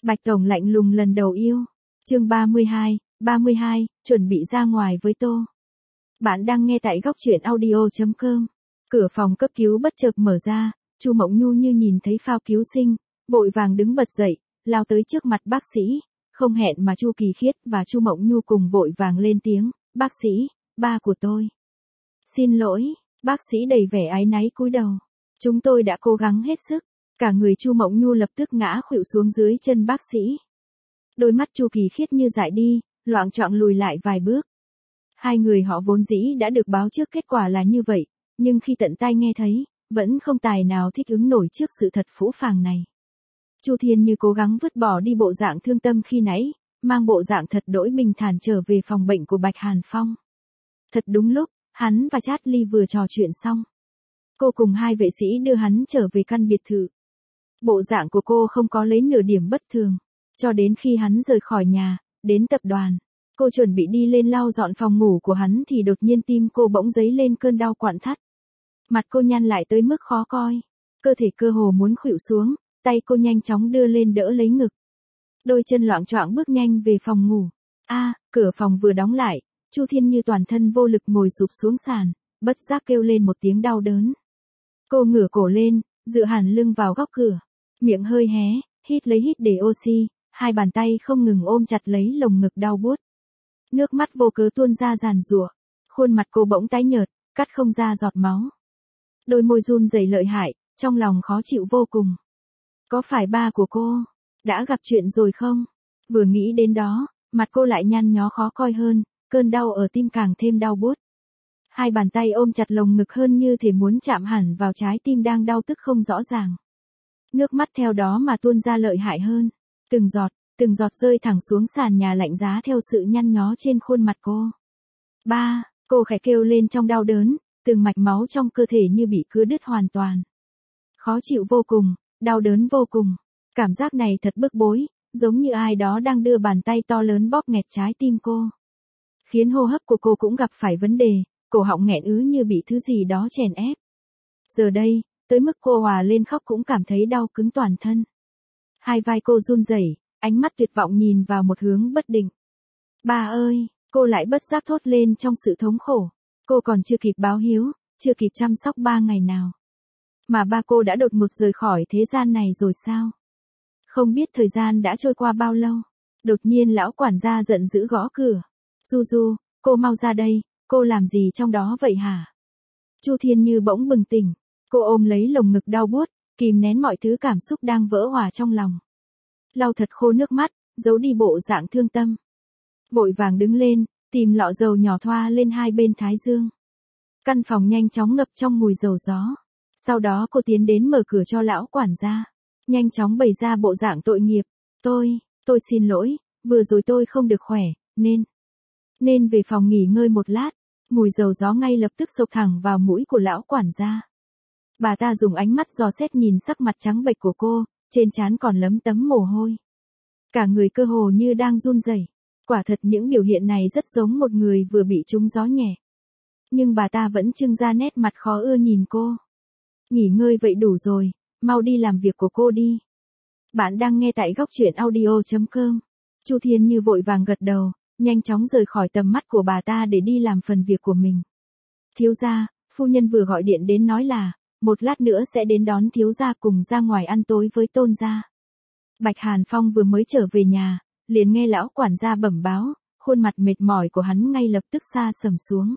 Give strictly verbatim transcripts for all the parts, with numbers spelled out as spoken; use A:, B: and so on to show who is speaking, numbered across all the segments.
A: Bạch Tổng lạnh lùng lần đầu yêu. Chương ba mươi hai, ba mươi hai, chuẩn bị ra ngoài với Tô. Bạn đang nghe tại góc truyện audio chấm com. Cửa phòng cấp cứu bất chợt mở ra, Chu Mộng Nhu như nhìn thấy phao cứu sinh, vội vàng đứng bật dậy, lao tới trước mặt bác sĩ, không hẹn mà Chu Kỳ Khiết và Chu Mộng Nhu cùng vội vàng lên tiếng, "Bác sĩ, ba của tôi." "Xin lỗi." Bác sĩ đầy vẻ áy náy cúi đầu. "Chúng tôi đã cố gắng hết sức." Cả người Chu Mộng Nhu lập tức ngã khuỵu xuống dưới chân bác sĩ. Đôi mắt Chu Kỳ Khiết như dại đi, loạng choạng lùi lại vài bước. Hai người họ vốn dĩ đã được báo trước kết quả là như vậy, nhưng khi tận tai nghe thấy, vẫn không tài nào thích ứng nổi trước sự thật phũ phàng này. Chu Thiên Như cố gắng vứt bỏ đi bộ dạng thương tâm khi nãy, mang bộ dạng thật đỗi bình thản trở về phòng bệnh của Bạch Hàn Phong. Thật đúng lúc, hắn và Chát Ly vừa trò chuyện xong. Cô cùng hai vệ sĩ đưa hắn trở về căn biệt thự. Bộ dạng của cô không có lấy nửa điểm bất thường. Cho đến khi hắn rời khỏi nhà, đến tập đoàn, cô chuẩn bị đi lên lau dọn phòng ngủ của hắn thì đột nhiên tim cô bỗng dấy lên cơn đau quặn thắt. Mặt cô nhăn lại tới mức khó coi. Cơ thể cơ hồ muốn khuỵu xuống, tay cô nhanh chóng đưa lên đỡ lấy ngực. Đôi chân loạng choạng bước nhanh về phòng ngủ. A, cửa phòng vừa đóng lại, Chu Thiên Như toàn thân vô lực ngồi sụp xuống sàn, bất giác kêu lên một tiếng đau đớn. Cô ngửa cổ lên, dựa hẳn lưng vào góc cửa, miệng hơi hé, hít lấy hít để oxy, hai bàn tay không ngừng ôm chặt lấy lồng ngực đau buốt. Nước mắt vô cớ tuôn ra giàn giụa, khuôn mặt cô bỗng tái nhợt, cắt không ra giọt máu. Đôi môi run rẩy lợi hại, trong lòng khó chịu vô cùng. Có phải ba của cô đã gặp chuyện rồi không? Vừa nghĩ đến đó, mặt cô lại nhăn nhó khó coi hơn, cơn đau ở tim càng thêm đau buốt. Hai bàn tay ôm chặt lồng ngực hơn như thể muốn chạm hẳn vào trái tim đang đau tức không rõ ràng. Nước mắt theo đó mà tuôn ra lợi hại hơn. Từng giọt, từng giọt rơi thẳng xuống sàn nhà lạnh giá theo sự nhăn nhó trên khuôn mặt cô. Ba, cô khẽ kêu lên trong đau đớn, từng mạch máu trong cơ thể như bị cưa đứt hoàn toàn. Khó chịu vô cùng, đau đớn vô cùng. Cảm giác này thật bức bối, giống như ai đó đang đưa bàn tay to lớn bóp nghẹt trái tim cô. Khiến hô hấp của cô cũng gặp phải vấn đề, cổ họng nghẹn ứ như bị thứ gì đó chèn ép. Giờ đây, tới mức cô hòa lên khóc cũng cảm thấy đau cứng toàn thân. Hai vai cô run rẩy, ánh mắt tuyệt vọng nhìn vào một hướng bất định. Ba ơi, cô lại bất giác thốt lên trong sự thống khổ. Cô còn chưa kịp báo hiếu, chưa kịp chăm sóc ba ngày nào. Mà ba cô đã đột ngột rời khỏi thế gian này rồi sao? Không biết thời gian đã trôi qua bao lâu. Đột nhiên lão quản gia giận dữ gõ cửa. Du Du, cô mau ra đây, cô làm gì trong đó vậy hả? Chu Thiên Như bỗng bừng tỉnh. Cô ôm lấy lồng ngực đau buốt, kìm nén mọi thứ cảm xúc đang vỡ hòa trong lòng. Lau thật khô nước mắt, giấu đi bộ dạng thương tâm. Vội vàng đứng lên, tìm lọ dầu nhỏ thoa lên hai bên thái dương. Căn phòng nhanh chóng ngập trong mùi dầu gió. Sau đó cô tiến đến mở cửa cho lão quản gia. Nhanh chóng bày ra bộ dạng tội nghiệp. Tôi, tôi xin lỗi, vừa rồi tôi không được khỏe, nên... Nên về phòng nghỉ ngơi một lát. Mùi dầu gió ngay lập tức xộc thẳng vào mũi của lão quản gia. Bà ta dùng ánh mắt dò xét nhìn sắc mặt trắng bệch của cô, trên trán còn lấm tấm mồ hôi. Cả người cơ hồ như đang run rẩy. Quả thật những biểu hiện này rất giống một người vừa bị trúng gió nhẹ. Nhưng bà ta vẫn trưng ra nét mặt khó ưa nhìn cô. Nghỉ ngơi vậy đủ rồi, mau đi làm việc của cô đi. Bạn đang nghe tại góc truyện audio chấm com. Chu Thiên Như vội vàng gật đầu, nhanh chóng rời khỏi tầm mắt của bà ta để đi làm phần việc của mình. Thiếu gia, phu nhân vừa gọi điện đến nói là, một lát nữa sẽ đến đón thiếu gia cùng ra ngoài ăn tối với Tôn gia. Bạch Hàn Phong vừa mới trở về nhà, liền nghe lão quản gia bẩm báo, khuôn mặt mệt mỏi của hắn ngay lập tức sa sầm xuống.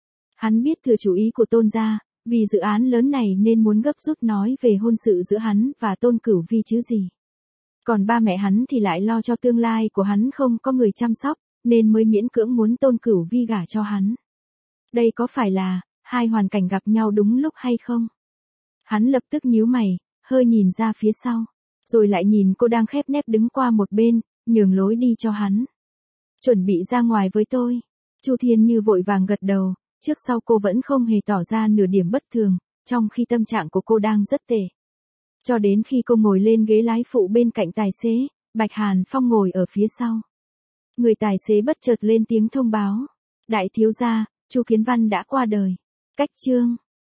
A: Hắn biết thừa chủ ý của Tôn gia, vì dự án lớn này nên muốn gấp rút nói về hôn sự giữa hắn và Tôn Cửu Vi chứ gì. Còn ba mẹ hắn thì lại lo cho tương lai của hắn không có người chăm sóc, nên mới miễn cưỡng muốn Tôn Cửu Vi gả cho hắn. Đây có phải là hai hoàn cảnh gặp nhau đúng lúc hay không? Hắn lập tức nhíu mày, hơi nhìn ra phía sau, rồi lại nhìn cô đang khép nép đứng qua một bên, nhường lối đi cho hắn. Chuẩn bị ra ngoài với tôi. Chu Thiên Như vội vàng gật đầu, trước sau cô vẫn không hề tỏ ra nửa điểm bất thường, trong khi tâm trạng của cô đang rất tệ. Cho đến khi cô ngồi lên ghế lái phụ bên cạnh tài xế, Bạch Hàn Phong ngồi ở phía sau. Người tài xế bất chợt lên tiếng thông báo. Đại thiếu gia, Chu Kiến Văn đã qua đời. Cách chương.